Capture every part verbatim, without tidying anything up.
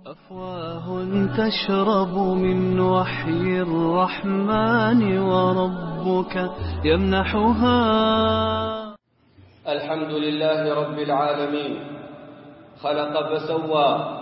أفواه تشرب من وحي الرحمن وربك يمنحها. الحمد لله رب العالمين، خلق فسوى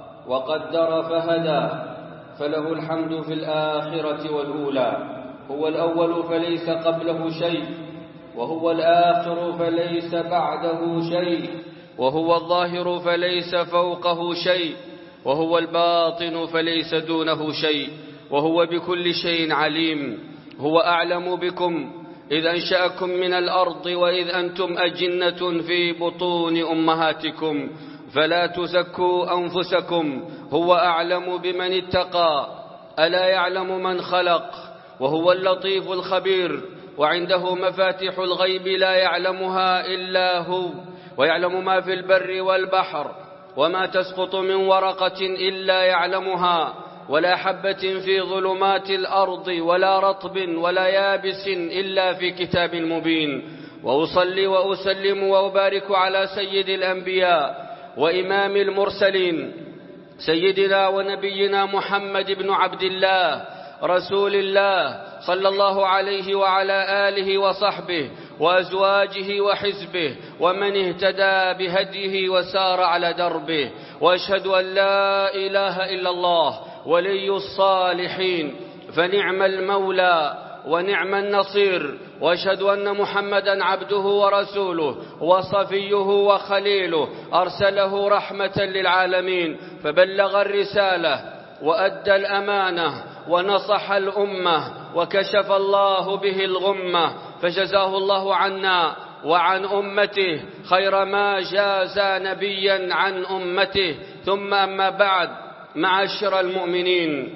وقدر فهدى، فله الحمد في الآخرة والأولى. هو الأول فليس قبله شيء، وهو الآخر فليس بعده شيء، وهو الظاهر فليس فوقه شيء، وهو الباطن فليس دونه شيء، وهو بكل شيء عليم. هو أعلم بكم إذ أنشأكم من الأرض وإذ أنتم أجنة في بطون أمهاتكم، فلا تزكوا أنفسكم، هو أعلم بمن اتقى. ألا يعلم من خلق وهو اللطيف الخبير، وعنده مفاتح الغيب لا يعلمها إلا هو، ويعلم ما في البر والبحر، وما تسقط من ورقة إلا يعلمها، ولا حبة في ظلمات الأرض ولا رطب ولا يابس إلا في كتاب مبين. وأصلي وأسلم وأبارك على سيد الأنبياء وإمام المرسلين، سيدنا ونبينا محمد بن عبد الله رسول الله، صلى الله عليه وعلى آله وصحبه وأزواجه وحزبه ومن اهتدى بهديه وسار على دربه. وأشهد أن لا إله إلا الله ولي الصالحين، فنعم المولى ونعم النصير. وأشهد أن محمدا عبده ورسوله وصفيه وخليله، أرسله رحمة للعالمين، فبلغ الرسالة وأدى الأمانة ونصح الأمة، وكشف الله به الغمة، فجزاه الله عنا وعن أمته خير ما جاز نبيا عن أمته. ثم أما بعد، معاشر المؤمنين،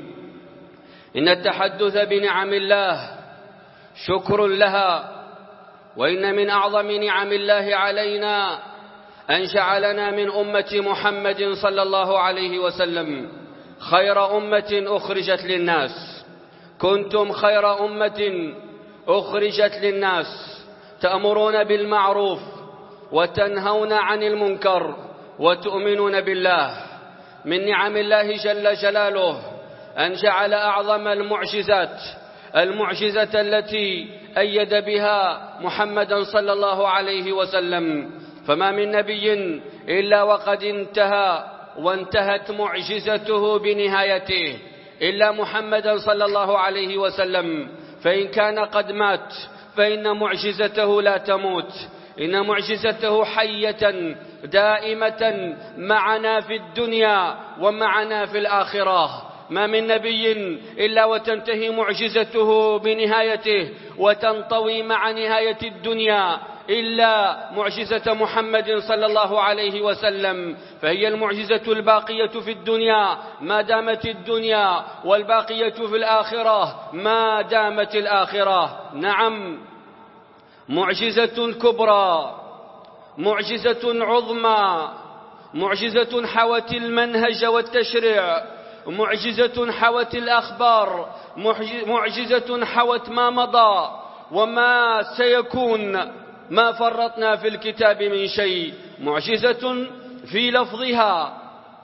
إن التحدث بنعم الله شكر لها، وإن من أعظم نعم الله علينا أن جعلنا من أمة محمد صلى الله عليه وسلم خير أمة أخرجت للناس. كنتم خير أمة أخرجت للناس، تأمرون بالمعروف وتنهون عن المنكر وتؤمنون بالله. من نعم الله جل جلاله أن جعل أعظم المعجزات المعجزة التي أيد بها محمدا صلى الله عليه وسلم، فما من نبي إلا وقد انتهى وانتهت معجزته بنهايته إلا محمدا صلى الله عليه وسلم، فإن كان قد مات فإن معجزته لا تموت، إن معجزته حية دائمة معنا في الدنيا ومعنا في الآخرة. ما من نبي إلا وتنتهي معجزته بنهايته وتنطوي مع نهاية الدنيا إلا معجزة محمد صلى الله عليه وسلم، فهي المعجزة الباقية في الدنيا ما دامت الدنيا، والباقية في الآخرة ما دامت الآخرة. نعم، معجزة كبرى، معجزة عظمى، معجزة حوت المنهج والتشريع، معجزة حوت الأخبار، معجزة حوت ما مضى وما سيكون، ما فرطنا في الكتاب من شيء. معجزة في لفظها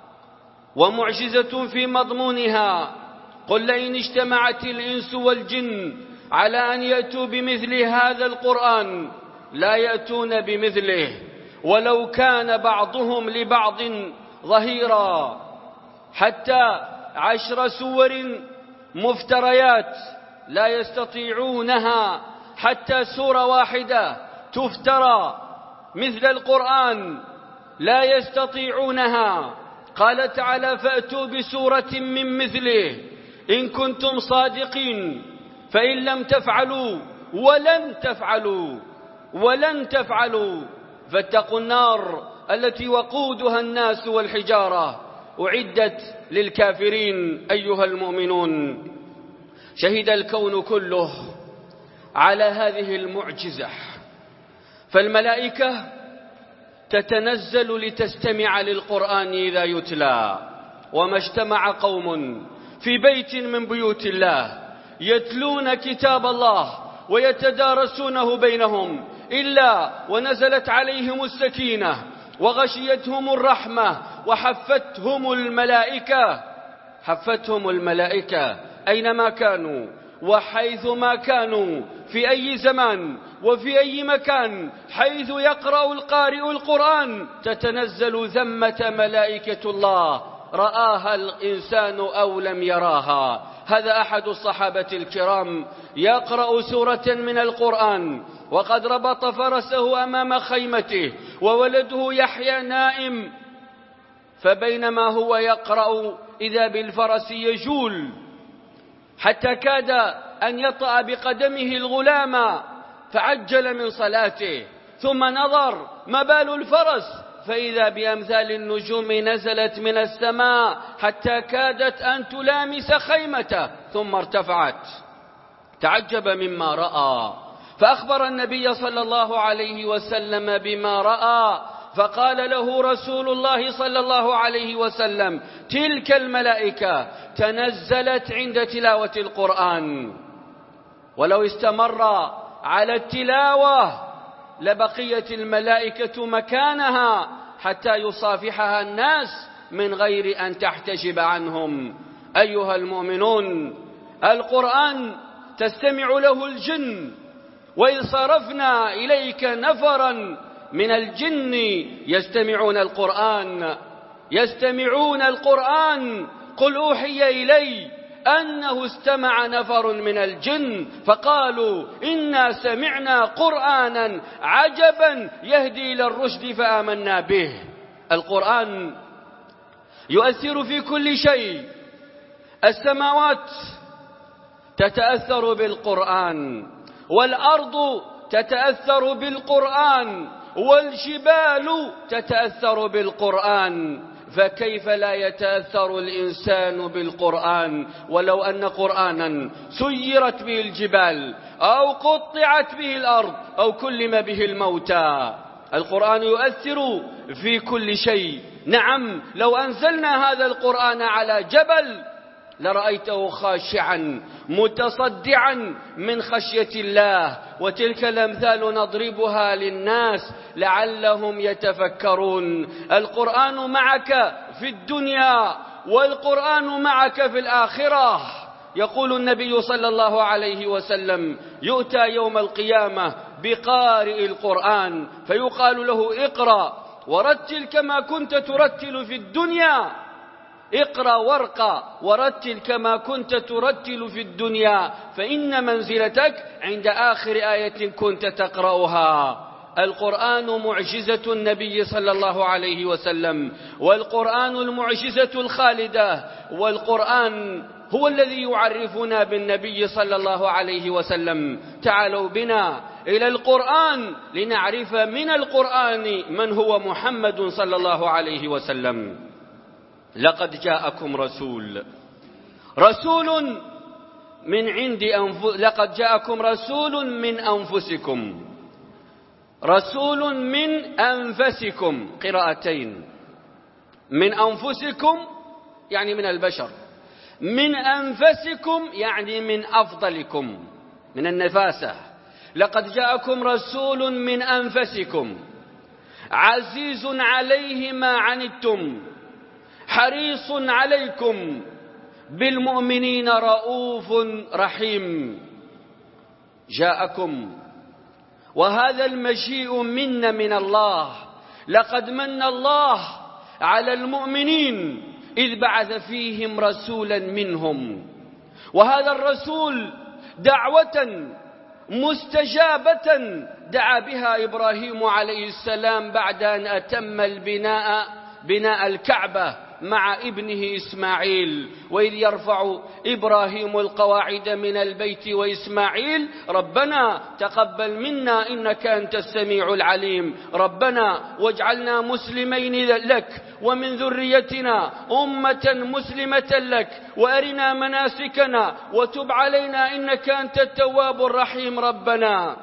ومعجزة في مضمونها. قل لئن اجتمعت الإنس والجن على أن يأتوا بمثل هذا القرآن لا يأتون بمثله ولو كان بعضهم لبعض ظهيرا. حتى عشر سور مفتريات لا يستطيعونها، حتى سورة واحدة تفترى مثل القرآن لا يستطيعونها. قال تعالى: فأتوا بسورة من مثله إن كنتم صادقين، فإن لم تفعلوا ولن تفعلوا ولن تفعلوا فاتقوا النار التي وقودها الناس والحجارة أعدت للكافرين. أيها المؤمنون، شهد الكون كله على هذه المعجزة، فالملائكة تتنزل لتستمع للقرآن إذا يتلى، وما اجتمع قوم في بيت من بيوت الله يتلون كتاب الله ويتدارسونه بينهم إلا ونزلت عليهم السكينة وغشيتهم الرحمة وحفتهم الملائكة حفتهم الملائكة أينما كانوا وحيثما كانوا في أي زمان وفي أي مكان، حيث يقرأ القارئ القرآن تتنزل ثمة ملائكة الله، رآها الإنسان أو لم يراها. هذا أحد الصحابة الكرام يقرأ سورة من القرآن وقد ربط فرسه أمام خيمته وولده يحيى نائم، فبينما هو يقرأ إذا بالفرس يجول حتى كاد أن يطأ بقدمه الغلام، فعجل من صلاته ثم نظر ما بال الفرس فإذا بأمثال النجوم نزلت من السماء حتى كادت أن تلامس خيمته ثم ارتفعت. تعجب مما رأى فأخبر النبي صلى الله عليه وسلم بما رأى، فقال له رسول الله صلى الله عليه وسلم: تلك الملائكة تنزلت عند تلاوة القرآن، ولو استمر على التلاوة لبقيت الملائكة مكانها حتى يصافحها الناس من غير أن تحتجب عنهم. أيها المؤمنون، القرآن تستمع له الجن، وإذ صرفنا إليك نفرا من الجن يستمعون القرآن يستمعون القرآن قل أوحي إلي أنه استمع نفر من الجن فقالوا إنا سمعنا قرآنا عجبا يهدي إلى الرشد فآمنا به. القرآن يؤثر في كل شيء، السماوات تتأثر بالقرآن، والأرض تتأثر بالقرآن، والجبال تتأثر بالقرآن، فكيف لا يتأثر الإنسان بالقرآن؟ ولو أن قرآنا سيرت به الجبال أو قطعت به الأرض أو كلم به الموتى. القرآن يؤثر في كل شيء. نعم، لو أنزلنا هذا القرآن على جبل لرأيته خاشعا متصدعا من خشية الله. وتلك الأمثال نضربها للناس لعلهم يتفكرون. القرآن معك في الدنيا والقرآن معك في الآخرة. يقول النبي صلى الله عليه وسلم: يؤتى يوم القيامة بقارئ القرآن فيقال له: اقرأ ورتل كما كنت ترتل في الدنيا، اقرأ وارقى ورتل كما كنت ترتل في الدنيا، فإن منزلتك عند آخر آية كنت تقرأها. القرآن معجزة النبي صلى الله عليه وسلم، والقرآن المعجزة الخالدة، والقرآن هو الذي يعرفنا بالنبي صلى الله عليه وسلم. تعالوا بنا إلى القرآن لنعرف من القرآن من هو محمد صلى الله عليه وسلم. لقد جاءكم رسول رسول من عند أنف... لقد جاءكم رسول من أنفسكم رسول من أنفسكم قراءتين، من أنفسكم يعني من البشر، من أنفسكم يعني من أفضلكم، من النفاسة. لقد جاءكم رسول من أنفسكم عزيز عليه ما عنتم حريص عليكم بالمؤمنين رؤوف رحيم. جاءكم، وهذا المجيء منا من الله. لقد من الله على المؤمنين إذ بعث فيهم رسولا منهم، وهذا الرسول دعوة مستجابة دعا بها إبراهيم عليه السلام بعد أن أتم البناء بناء الكعبة مع ابنه إسماعيل. وإذ يرفع إبراهيم القواعد من البيت وإسماعيل ربنا تقبل منا إنك أنت السميع العليم، ربنا واجعلنا مسلمين لك ومن ذريتنا أمة مسلمة لك وأرنا مناسكنا وتب علينا إنك أنت التواب الرحيم، ربنا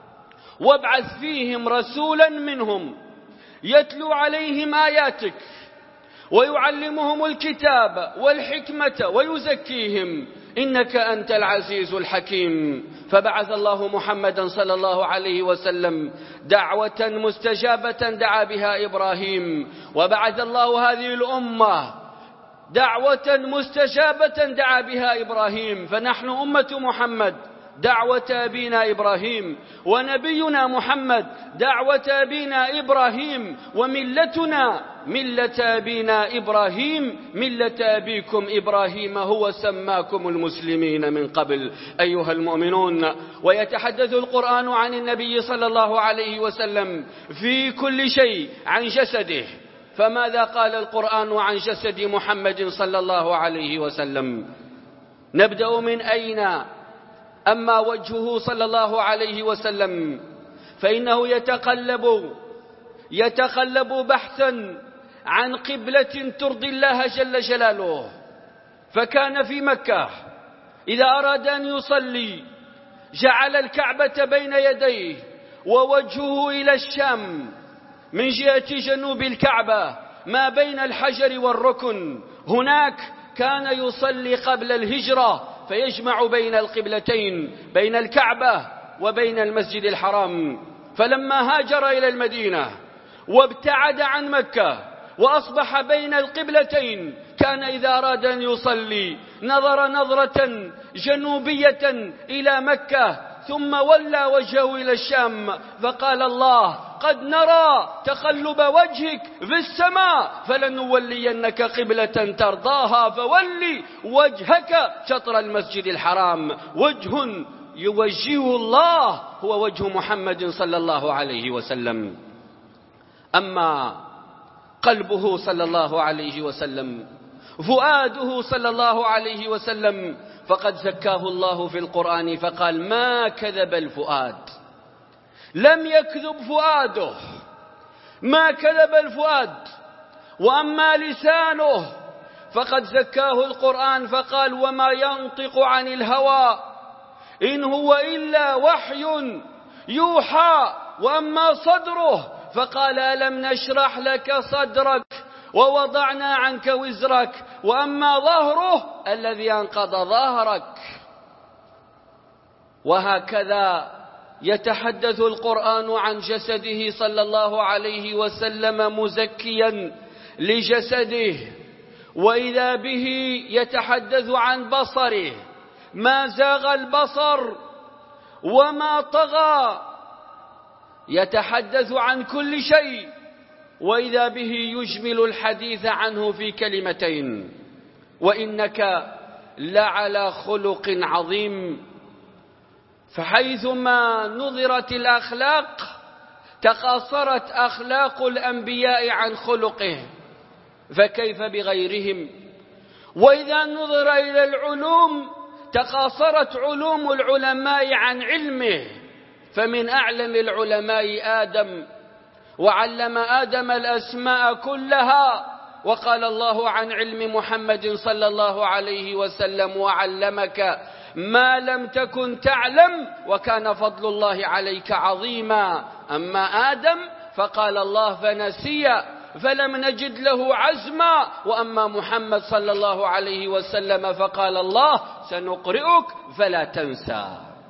وابعث فيهم رسولا منهم يتلو عليهم آياتك ويعلمهم الكتاب والحكمة ويزكيهم إنك أنت العزيز الحكيم. فبعث الله محمدا صلى الله عليه وسلم دعوة مستجابة دعا بها إبراهيم، وبعث الله هذه الأمة دعوة مستجابة دعا بها إبراهيم. فنحن أمة محمد دعوة أبينا إبراهيم، ونبينا محمد دعوة أبينا إبراهيم، وملتنا ملة أبينا إبراهيم، ملة أبيكم إبراهيم هو سماكم المسلمين من قبل أيها المؤمنون. ويتحدث القرآن عن النبي صلى الله عليه وسلم في كل شيء عن جسده. فماذا قال القرآن عن جسد محمد صلى الله عليه وسلم؟ نبدأ من أين؟ أما وجهه صلى الله عليه وسلم فإنه يتقلب يتقلب بحثا عن قبلة ترضي الله جل جلاله. فكان في مكة إذا أراد أن يصلي جعل الكعبة بين يديه ووجهه إلى الشام من جهة جنوب الكعبة ما بين الحجر والركن. هناك كان يصلي قبل الهجرة فيجمع بين القبلتين بين الكعبة وبين المسجد الحرام. فلما هاجر إلى المدينة وابتعد عن مكة وأصبح بين القبلتين كان إذا أراد أن يصلي نظر نظرة جنوبية إلى مكة ثم ولى وجهه إلى الشام فقال الله قد نرى تقلب وجهك في السماء فلنولينك قبلة ترضاها فولي وجهك شطر المسجد الحرام. وجه يوجهه الله هو وجه محمد صلى الله عليه وسلم. أما قلبه صلى الله عليه وسلم، فؤاده صلى الله عليه وسلم، فقد زكاه الله في القرآن فقال ما كذب الفؤاد. لم يكذب فؤاده، ما كذب الفؤاد. وأما لسانه فقد زكاه القرآن فقال وما ينطق عن الهوى إن هو إلا وحي يوحى. وأما صدره فقال ألم نشرح لك صدرك ووضعنا عنك وزرك. وأما ظهره الذي أنقض ظهرك. وهكذا يتحدث القرآن عن جسده صلى الله عليه وسلم مزكيا لجسده. وإذا به يتحدث عن بصره ما زاغ البصر وما طغى. يتحدث عن كل شيء وإذا به يجمل الحديث عنه في كلمتين وإنك لعلى خلق عظيم. فحيثما نظرت الأخلاق تقاصرت أخلاق الأنبياء عن خلقه فكيف بغيرهم. وإذا نظر إلى العلوم تقاصرت علوم العلماء عن علمه. فمن أعلم العلماء آدم وعلم آدم الأسماء كلها. وقال الله عن علم محمد صلى الله عليه وسلم وعلمك ما لم تكن تعلم وكان فضل الله عليك عظيما. أما آدم فقال الله فنسي فلم نجد له عزما. وأما محمد صلى الله عليه وسلم فقال الله سنقرئك فلا تنسى.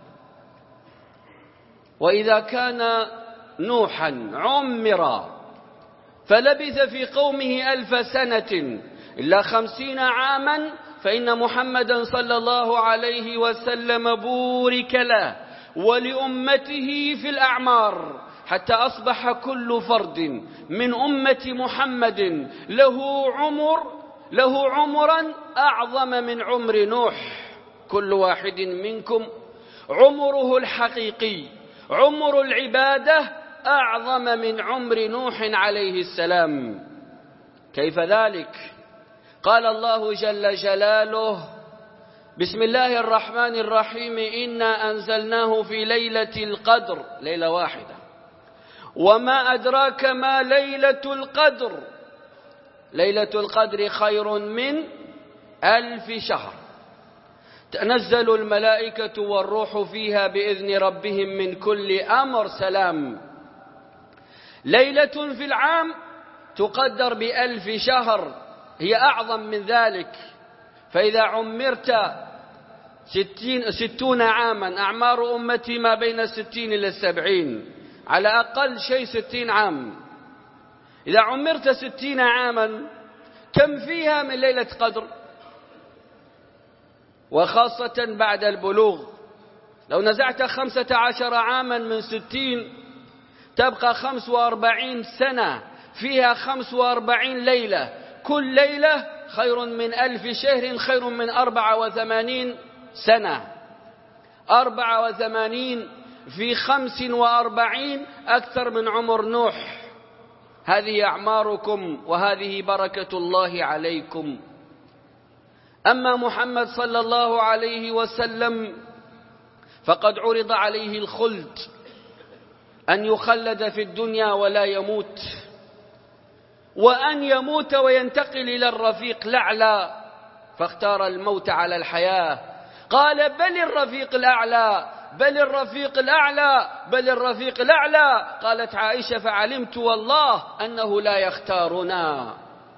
وإذا كان نوحا عمر فلبث في قومه ألف سنة إلا خمسين عاما فإن محمدا صلى الله عليه وسلم بورك له ولأمته في الأعمار حتى أصبح كل فرد من أمة محمد له عمر له عمرا أعظم من عمر نوح. كل واحد منكم عمره الحقيقي عمر العبادة أعظم من عمر نوح عليه السلام. كيف ذلك؟ قال الله جل جلاله بسم الله الرحمن الرحيم إنا أنزلناه في ليلة القدر ليلة واحدة وما أدراك ما ليلة القدر ليلة القدر خير من ألف شهر تنزل الملائكة والروح فيها بإذن ربهم من كل أمر سلام. ليلة في العام تقدر بألف شهر هي أعظم من ذلك. فإذا عمرت ستين ستون عاما، أعمار أمتي ما بين الستين إلى السبعين، على أقل شيء ستين عام. إذا عمرت ستين عاما كم فيها من ليلة قدر؟ وخاصة بعد البلوغ، لو نزعت خمسة عشر عاما من ستين تبقى خمس وأربعين سنة، فيها خمس وأربعين ليلة، كل ليلة خير من ألف شهر، خير من أربعة وثمانين سنة. أربعة وثمانين في خمس وأربعين أكثر من عمر نوح. هذه أعماركم وهذه بركة الله عليكم. أما محمد صلى الله عليه وسلم فقد عرض عليه الخلد، أن يخلد في الدنيا ولا يموت، وأن يموت وينتقل إلى الرفيق الأعلى، فاختار الموت على الحياة. قال بل الرفيق الأعلى، بل الرفيق الأعلى، بل الرفيق الأعلى. قالت عائشة فعلمت والله أنه لا يختارنا.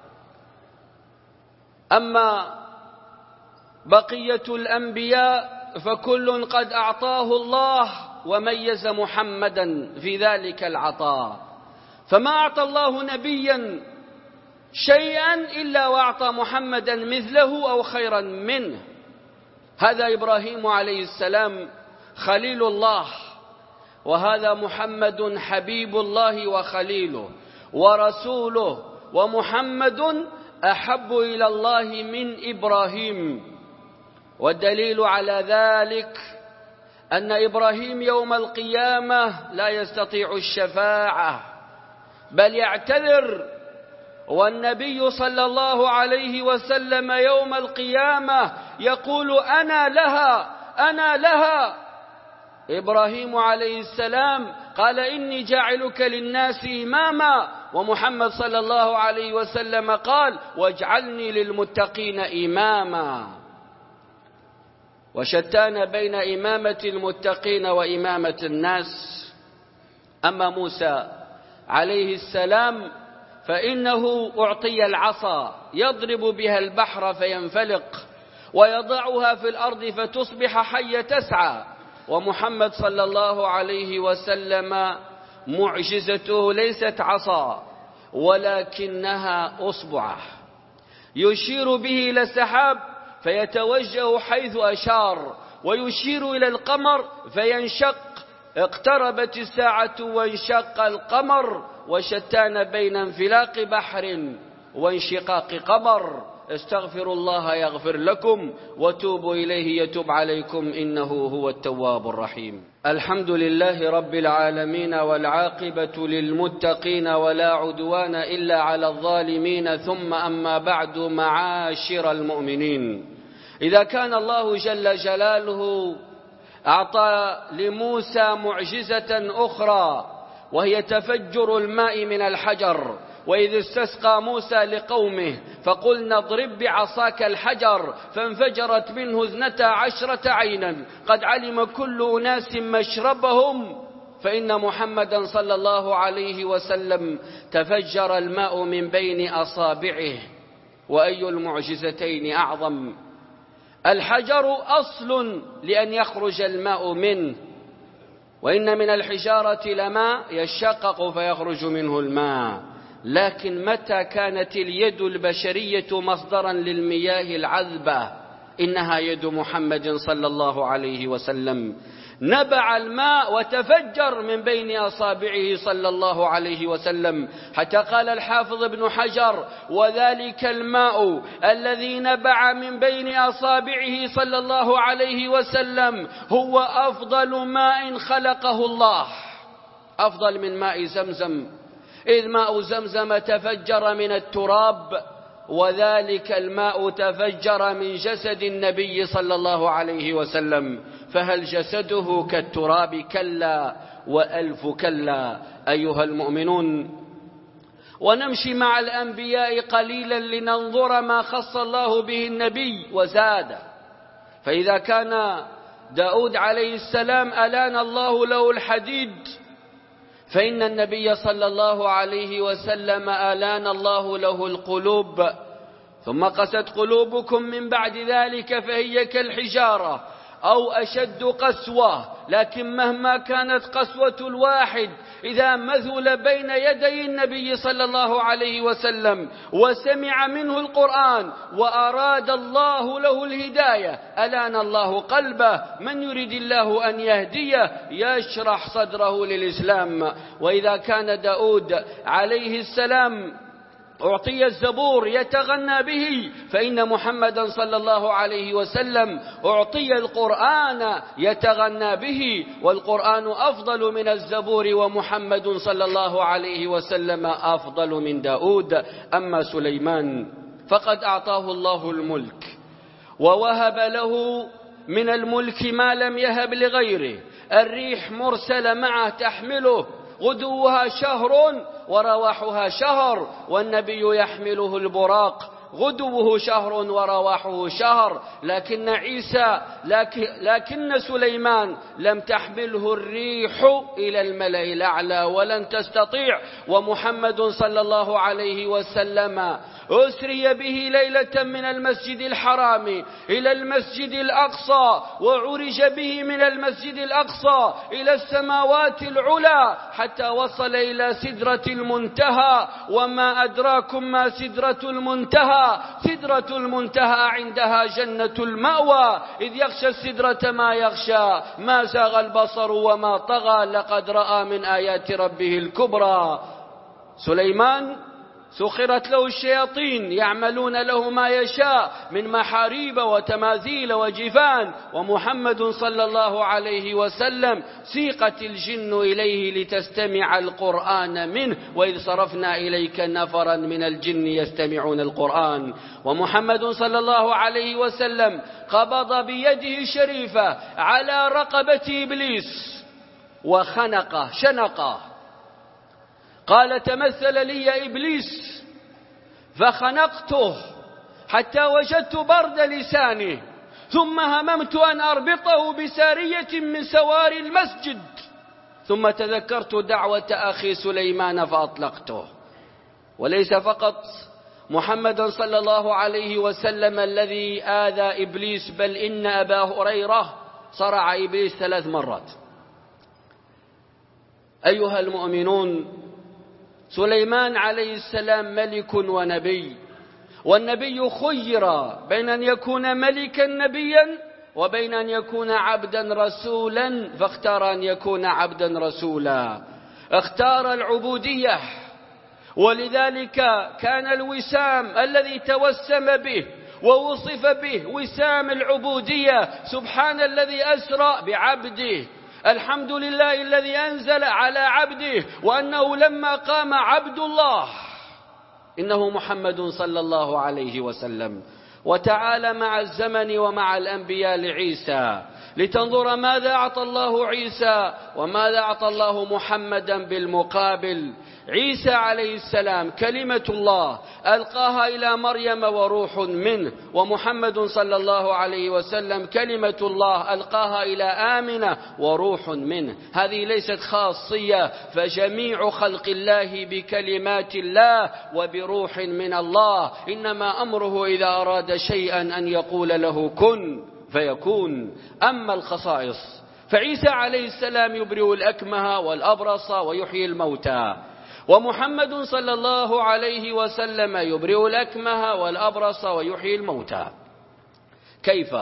أما بقية الأنبياء فكل قد أعطاه الله وميز محمدا في ذلك العطاء، فما أعطى الله نبيا شيئا إلا وأعطى محمدا مثله أو خيرا منه. هذا إبراهيم عليه السلام خليل الله، وهذا محمد حبيب الله وخليله ورسوله، ومحمد أحب إلى الله من إبراهيم. والدليل على ذلك أن إبراهيم يوم القيامة لا يستطيع الشفاعة بل يعتذر، والنبي صلى الله عليه وسلم يوم القيامة يقول أنا لها أنا لها. إبراهيم عليه السلام قال إني جاعلك للناس إماما، ومحمد صلى الله عليه وسلم قال واجعلني للمتقين إماما. وشتان بين إمامة المتقين وإمامة الناس. أما موسى عليه السلام فإنه أعطي العصا يضرب بها البحر فينفلق، ويضعها في الأرض فتصبح حية تسعى. ومحمد صلى الله عليه وسلم معجزته ليست عصا ولكنها أصبعه يشير به إلى السحاب فيتوجه حيث أشار، ويشير إلى القمر فينشق. اقتربت الساعة وانشق القمر، وشتان بين انفلاق بحر وانشقاق قمر. استغفروا الله يغفر لكم وتوبوا إليه يتوب عليكم إنه هو التواب الرحيم. الحمد لله رب العالمين، والعاقبة للمتقين، ولا عدوان إلا على الظالمين. ثم أما بعد، معاشر المؤمنين، إذا كان الله جل جلاله أعطى لموسى معجزة أخرى وهي تفجر الماء من الحجر، وإذ استسقى موسى لقومه فقلنا اضرب بعصاك الحجر فانفجرت منه اثنتا عشرة عينا قد علم كل أناس مشربهم، فإن محمدا صلى الله عليه وسلم تفجر الماء من بين أصابعه. وأي المعجزتين أعظم؟ الحجر أصل لأن يخرج الماء منه، وإن من الحجارة لما يشقق فيخرج منه الماء. لكن متى كانت اليد البشرية مصدرا للمياه العذبة؟ إنها يد محمد صلى الله عليه وسلم. نبع الماء وتفجر من بين أصابعه صلى الله عليه وسلم، حتى قال الحافظ ابن حجر وذلك الماء الذي نبع من بين أصابعه صلى الله عليه وسلم هو أفضل ماء خلقه الله، أفضل من ماء زمزم، إذ ماء زمزم تفجر من التراب، وذلك الماء تفجر من جسد النبي صلى الله عليه وسلم. فهل جسده كالتراب؟ كلا وألف كلا. أيها المؤمنون، ونمشي مع الأنبياء قليلا لننظر ما خص الله به النبي وزاده. فإذا كان داود عليه السلام ألان الله له الحديد، فإن النبي صلى الله عليه وسلم ألان الله له القلوب. ثم قست قلوبكم من بعد ذلك فهي كالحجارة أو أشد قسوة، لكن مهما كانت قسوة الواحد إذا مذل بين يدي النبي صلى الله عليه وسلم وسمع منه القرآن وأراد الله له الهداية ألان الله قلبه. من يريد الله أن يهديه يشرح صدره للإسلام. وإذا كان داود عليه السلام أعطي الزبور يتغنى به، فإن محمدا صلى الله عليه وسلم أعطي القرآن يتغنى به، والقرآن أفضل من الزبور، ومحمد صلى الله عليه وسلم أفضل من داود. أما سليمان فقد أعطاه الله الملك ووهب له من الملك ما لم يهب لغيره. الريح مرسلة معه تحمله، غدوها شهر ورواحها شهر، والنبي يحمله البراق غدوه شهر ورواحه شهر. لكن عيسى لكن, لكن سليمان لم تحمله الريح إلى الملأ الأعلى ولن تستطيع. ومحمد صلى الله عليه وسلم أسري به ليلة من المسجد الحرام إلى المسجد الأقصى، وعرج به من المسجد الأقصى إلى السماوات العلى حتى وصل إلى سدرة المنتهى. وما أدراكم ما سدرة المنتهى؟ سدرة المنتهى عندها جنة المأوى، إذ يغشى السدرة ما يغشى، ما زاغ البصر وما طغى، لقد رأى من آيات ربه الكبرى. سليمان سخرت له الشياطين يعملون له ما يشاء من محاريب وتماثيل وجفان، ومحمد صلى الله عليه وسلم سيقت الجن إليه لتستمع القرآن منه، وإذ صرفنا إليك نفرا من الجن يستمعون القرآن. ومحمد صلى الله عليه وسلم قبض بيده الشريفة على رقبة إبليس وخنقه شنقه، قال تمثل لي يا إبليس، فخنقته حتى وجدت برد لسانه، ثم هممت أن أربطه بسارية من سوار المسجد، ثم تذكرت دعوة أخي سليمان فأطلقته. وليس فقط محمد صلى الله عليه وسلم الذي آذى إبليس، بل إن أبا هريرة صرع إبليس ثلاث مرات. أيها المؤمنون، سليمان عليه السلام ملك ونبي، والنبي خير بين أن يكون ملكا نبيا وبين أن يكون عبدا رسولا، فاختار أن يكون عبدا رسولا، اختار العبودية. ولذلك كان الوسام الذي توسم به ووصف به وسام العبودية. سبحان الذي أسرى بعبده، الحمد لله الذي أنزل على عبده، وأنه لما قام عبد الله إنه محمد صلى الله عليه وسلم. وتعالى مع الزمن ومع الأنبياء لعيسى لتنظر ماذا أعطى الله عيسى وماذا أعطى الله محمدا بالمقابل. عيسى عليه السلام كلمة الله ألقاها إلى مريم وروح منه، ومحمد صلى الله عليه وسلم كلمة الله ألقاها إلى آمنة وروح منه. هذه ليست خاصية، فجميع خلق الله بكلمات الله وبروح من الله، إنما أمره إذا أراد شيئا أن يقول له كن فيكون. أما الخصائص فعيسى عليه السلام يبرئ الأكمه والأبرص ويحيي الموتى، ومحمد صلى الله عليه وسلم يبرئ الأكمه والأبرص ويحيي الموتى. كيف؟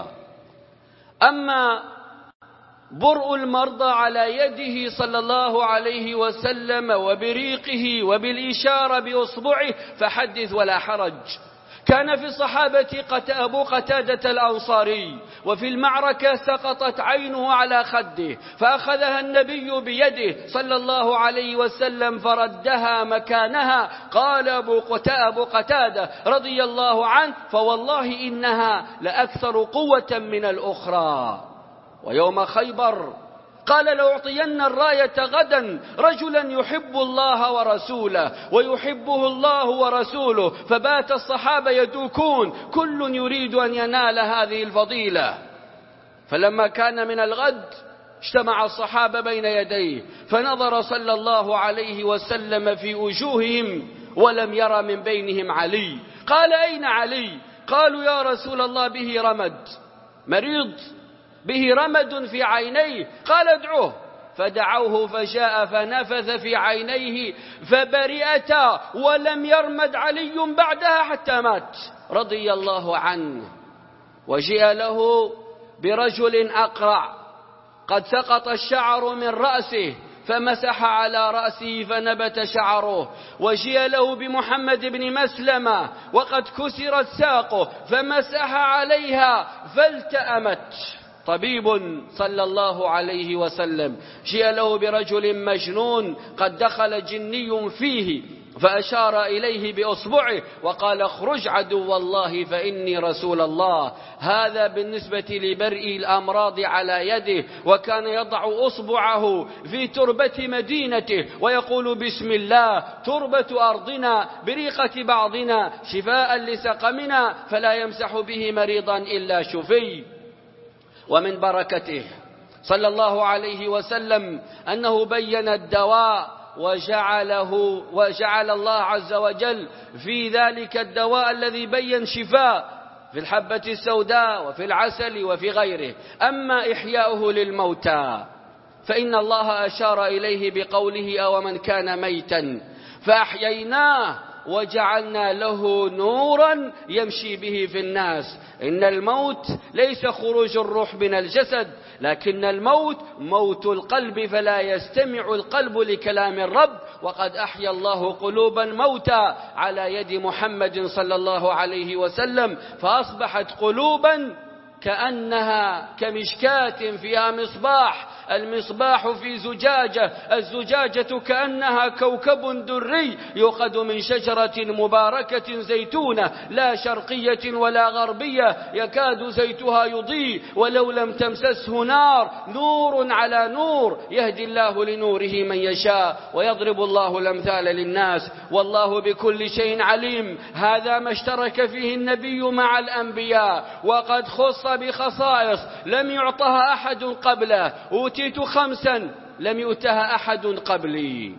أما برء المرضى على يده صلى الله عليه وسلم وبريقه وبالإشارة بأصبعه فحدث ولا حرج. كان في الصحابة أبو قتادة الأنصاري، وفي المعركة سقطت عينه على خده، فأخذها النبي بيده صلى الله عليه وسلم فردها مكانها. قال أبو قتادة رضي الله عنه: فوالله إنها لأكثر قوة من الأخرى. ويوم خيبر قال: لأعطين الراية غدا رجلا يحب الله ورسوله ويحبه الله ورسوله. فبات الصحابة يدوكون، كل يريد أن ينال هذه الفضيلة. فلما كان من الغد اجتمع الصحابة بين يديه، فنظر صلى الله عليه وسلم في وجوههم ولم يرى من بينهم علي. قال: أين علي؟ قالوا: يا رسول الله به رمد، مريض. به رمد في عينيه، قال ادعوه، فدعوه فجاء فنفث في عينيه فبرئتا، ولم يرمد علي بعدها حتى مات رضي الله عنه. وجاء له برجل أقرع قد سقط الشعر من رأسه فمسح على رأسه فنبت شعره. وجاء له بمحمد بن مسلمة وقد كسرت ساقه فمسح عليها فالتأمت. طبيب صلى الله عليه وسلم. جاء له برجل مجنون قد دخل جني فيه فأشار إليه بأصبعه وقال اخرج عدو الله فإني رسول الله. هذا بالنسبة لبرء الأمراض على يده، وكان يضع أصبعه في تربة مدينته ويقول بسم الله تربة أرضنا بريقة بعضنا شفاء لسقمنا، فلا يمسح به مريضا إلا شفي. ومن بركته صلى الله عليه وسلم أنه بين الدواء وجعله وجعل الله عز وجل في ذلك الدواء الذي بين شفاء في الحبة السوداء وفي العسل وفي غيره. أما إحياؤه للموتى فإن الله أشار إليه بقوله أومن كان ميتا فأحييناه وجعلنا له نورا يمشي به في الناس. إن الموت ليس خروج الروح من الجسد، لكن الموت موت القلب، فلا يستمع القلب لكلام الرب. وقد أحيا الله قلوبا موتى على يد محمد صلى الله عليه وسلم، فأصبحت قلوبا كأنها كمشكاة فيها مصباح، المصباح في زجاجة، الزجاجة كأنها كوكب دري يوقد من شجرة مباركة زيتونة لا شرقية ولا غربية يكاد زيتها يضيء ولو لم تمسسه نار، نور على نور، يهدي الله لنوره من يشاء ويضرب الله الأمثال للناس والله بكل شيء عليم. هذا ما اشترك فيه النبي مع الأنبياء، وقد خص بخصائص لم يعطها أحد قبله. أوتيت خمسا لم يؤتها أحد قبلي.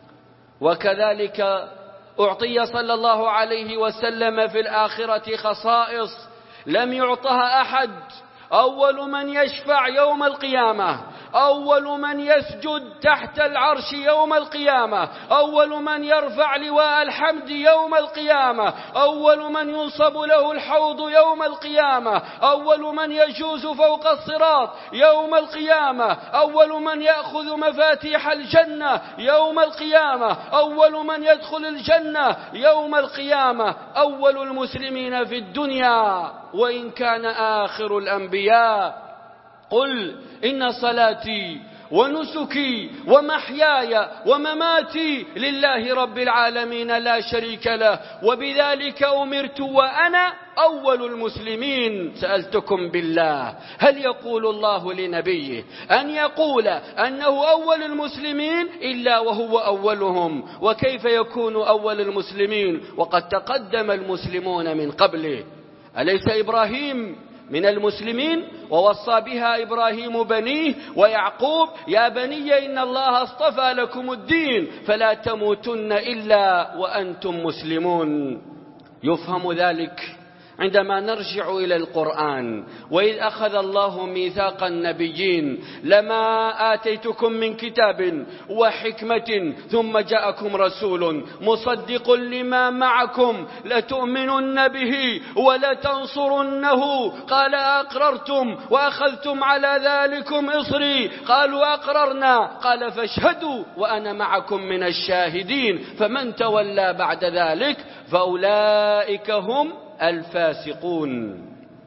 وكذلك أعطي صلى الله عليه وسلم في الآخرة خصائص لم يعطها أحد. أول من يشفع يوم القيامة، أول من يسجد تحت العرش يوم القيامة، أول من يرفع لواء الحمد يوم القيامة، أول من ينصب له الحوض يوم القيامة، أول من يجوز فوق الصراط يوم القيامة، أول من يأخذ مفاتيح الجنة يوم القيامة، أول من يدخل الجنة يوم القيامة، أول المسلمين في الدنيا وإن كان آخر الأنبياء. قل إن صلاتي ونسكي ومحياي ومماتي لله رب العالمين لا شريك له وبذلك أمرت وأنا أول المسلمين. سألتكم بالله هل يقول الله لنبيه أن يقول أنه أول المسلمين إلا وهو أولهم؟ وكيف يكون أول المسلمين وقد تقدم المسلمون من قبله؟ أليس إبراهيم من المسلمين؟ ووصى بها إبراهيم بنيه ويعقوب يا بني إن الله اصطفى لكم الدين فلا تموتن إلا وأنتم مسلمون. يفهم ذلك عندما نرجع إلى القرآن. وإذ أخذ الله ميثاق النبيين لما آتيتكم من كتاب وحكمة ثم جاءكم رسول مصدق لما معكم لتؤمنن به ولتنصرنه قال أقررتم وأخذتم على ذلكم إصري قالوا أقررنا قال فاشهدوا وأنا معكم من الشاهدين فمن تولى بعد ذلك فأولئك هم الفاسقون.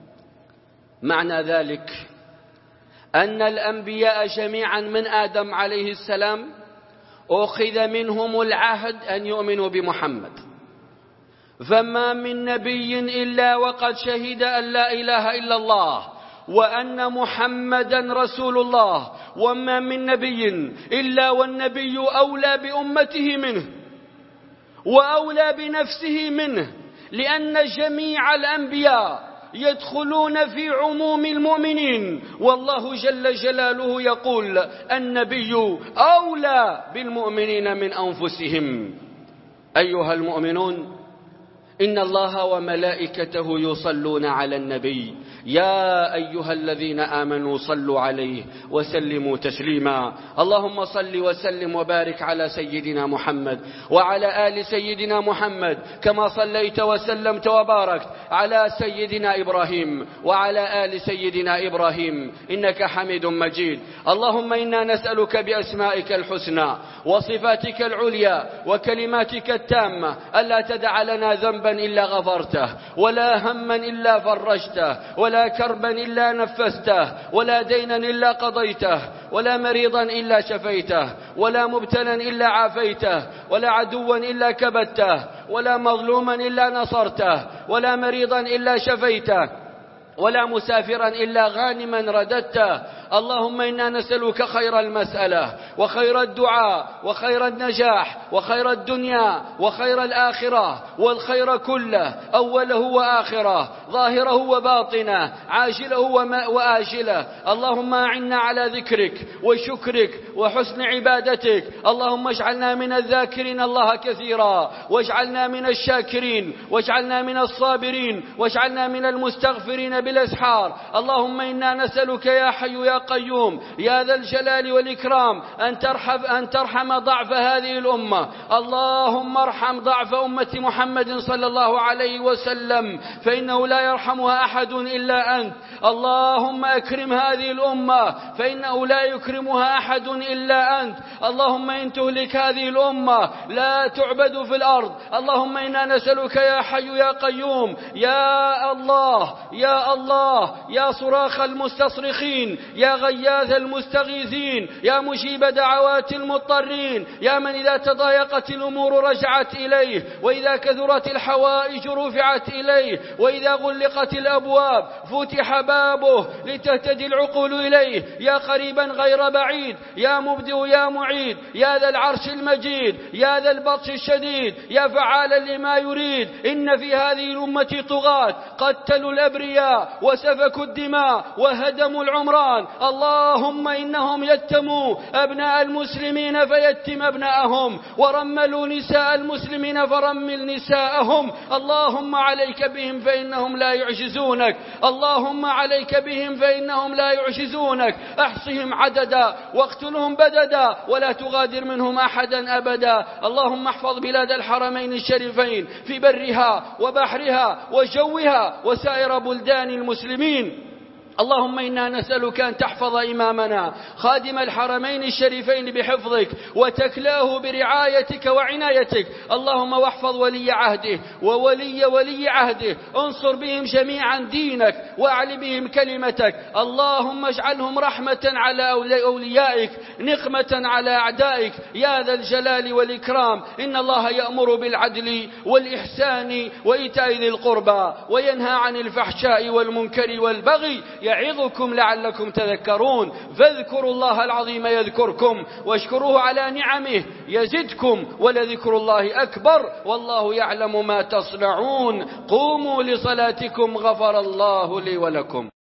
معنى ذلك أن الأنبياء جميعا من آدم عليه السلام أخذ منهم العهد أن يؤمنوا بمحمد، فما من نبي إلا وقد شهد أن لا إله إلا الله وأن محمدا رسول الله، وما من نبي إلا والنبي أولى بأمته منه وأولى بنفسه منه، لأن جميع الأنبياء يدخلون في عموم المؤمنين، والله جل جلاله يقول النبي أولى بالمؤمنين من أنفسهم. أيها المؤمنون، إن الله وملائكته يصلون على النبي يا أيها الذين آمنوا صلوا عليه وسلموا تسليما. اللهم صل وسلم وبارك على سيدنا محمد وعلى آل سيدنا محمد كما صليت وسلمت وباركت على سيدنا إبراهيم وعلى آل سيدنا إبراهيم إنك حميد مجيد. اللهم إنا نسألك بأسمائك الحسنى وصفاتك العليا وكلماتك التامة ألا تدع لنا ذنبا إلا غفرته، ولا هما إلا فرجته، ولا كربا إلا نفسته، ولا دينا إلا قضيته، ولا مريضا إلا شفيته، ولا مبتلا إلا عافيته، ولا عدوا إلا كبته، ولا مظلوما إلا نصرته، ولا مريضا إلا شفيته، ولا مسافرا إلا غانما رددته. اللهم إنا نسألك خير المسألة وخير الدعاء وخير النجاح وخير الدنيا وخير الآخرة والخير كله أوله وآخره ظاهره وباطنه عاجله وآجله. اللهم أعنا على ذكرك وشكرك وحسن عبادتك. اللهم اجعلنا من الذاكرين الله كثيرا، واجعلنا من الشاكرين، واجعلنا من الصابرين، واجعلنا من المستغفرين بالأسحار. اللهم إنا نسألك يا حي يا قيوم يا ذا الجلال والإكرام أن ترحم, أن ترحم ضعف هذه الأمة. اللهم ارحم ضعف أمة محمد صلى الله عليه وسلم فإنه لا يرحمها أحد إلا أنت. اللهم أكرم هذه الأمة فإنه لا يكرمها أحد إلا أنت. اللهم إن تهلك هذه الأمة لا تعبد في الأرض. اللهم إنا نسألك يا حي يا قيوم يا الله يا الله يا صراخ المستصرخين يا غياث المستغيثين يا مجيب دعوات المضطرين يا من إذا تضايقت الأمور رجعت إليه، وإذا كثرت الحوائج رفعت إليه، وإذا غلقت الأبواب فتح بابه لتهتدي العقول إليه. يا قريبا غير بعيد يا مبدئ يا معيد يا ذا العرش المجيد يا ذا البطش الشديد يا فعالا لما يريد. إن في هذه الأمة طغاة قتلوا الأبرياء وسفكوا الدماء وهدموا العمران. اللهم إنهم يتموا أبناء المسلمين فيتم أبناءهم، ورملوا نساء المسلمين فرمل نساءهم. اللهم عليك بهم فإنهم لا يعجزونك، اللهم عليك بهم فإنهم لا يعجزونك. احصهم عددا واقتلهم بددا ولا تغادر منهم أحدا أبدا. اللهم احفظ بلاد الحرمين الشريفين في برها وبحرها وجوها وسائر بلدان المسلمين. اللهم إنا نسألك أن تحفظ إمامنا خادم الحرمين الشريفين بحفظك وتكلاه برعايتك وعنايتك. اللهم واحفظ ولي عهده وولي ولي عهده، انصر بهم جميعا دينك واعل بهم كلمتك. اللهم اجعلهم رحمة على أوليائك نقمة على أعدائك يا ذا الجلال والإكرام. إن الله يأمر بالعدل والإحسان وإيتاء ذي القربى وينهى عن الفحشاء والمنكر والبغي يعظكم لعلكم تذكرون. فاذكروا الله العظيم يذكركم واشكروه على نعمه يزدكم ولذكر الله أكبر والله يعلم ما تصنعون. قوموا لصلاتكم غفر الله لي ولكم.